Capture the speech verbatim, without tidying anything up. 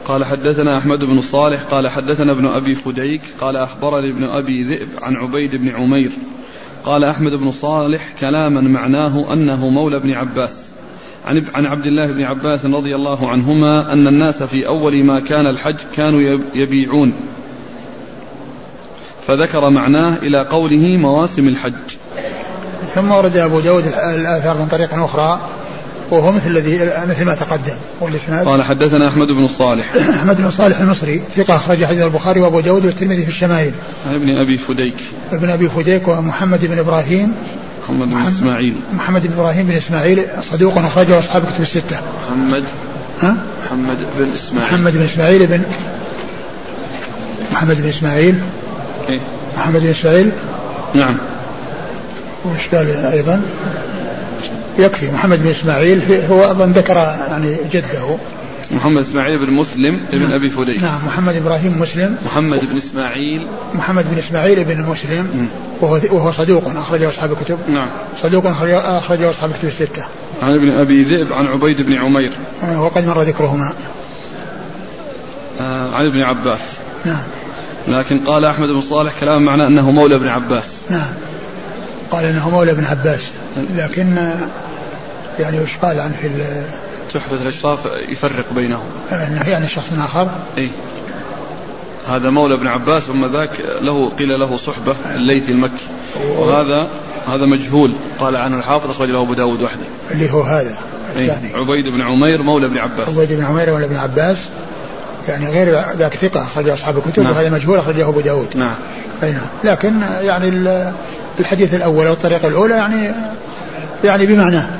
قال حدثنا أحمد بن صالح قال حدثنا ابن أبي فديك قال أخبرني ابن أبي ذئب عن عبيد بن عمير قال أحمد بن صالح كلاما معناه أنه مولى بن عباس عن عبد الله بن عباس رضي الله عنهما أن الناس في أول ما كان الحج كانوا يبيعون، فذكر معناه إلى قوله مواسم الحج. ثم ورد أبو داود الآثار من طريق أخرى وهو مثل الذي مثل ما تقدم. قال حدثنا أحمد بن صالح أحمد بن صالح المصري ثقة أخرج حديث البخاري وأبو داود والترمذي في الشمائل. ابن أبي فديك ابن أبي فديك ومحمد بن إبراهيم محمد بن إسماعيل محمد بن إبراهيم بن إسماعيل صدوق أخرجه أصحاب كتب الستة. محمد ها محمد بن إسماعيل محمد بن إسماعيل بن محمد بن إسماعيل إيه؟ محمد بن إسماعيل نعم. وش قال أيضا؟ يكفي محمد بن إسماعيل هو أظن ذكر يعني جده محمد إسماعيل بن مسلم ابن نعم. أبي فديك. نعم محمد إبراهيم مسلم محمد بن إسماعيل محمد بن إسماعيل بن مسلم وهو, وهو صدوق أخرجه أصحاب الكتب. نعم صدوق أخرجه أصحاب الكتب الستة. عن ابن أبي ذئب عن عبيد بن عمير وقد مر ذكرهما. آه عن ابن عباس. نعم. لكن قال أحمد بن صالح كلام معناه أنه مولى ابن عباس. نعم قال أنه مولى ابن عباس، لكن يعني وش قال عن في تحفة الأشراف يفرق بينهم يعني شخص آخر. إيه؟ هذا مولى ابن عباس وما ذاك له قيل له صحبة الليثي المكي، وهذا هذا مجهول قال عنه الحافظ أخرج له أبو داود وحده اللي هو هذا الثاني. إيه؟ عبيد بن عمير مولى ابن عباس. عبيد بن عمير مولى ابن عباس يعني غير ذاك ثقة أخرجه أصحاب الكتب. نعم. وهذا مجهول أخرجه أبو داود. نعم. نعم. لكن يعني الحديث الأول أو الطريقة الأولى يعني يعني بمعناه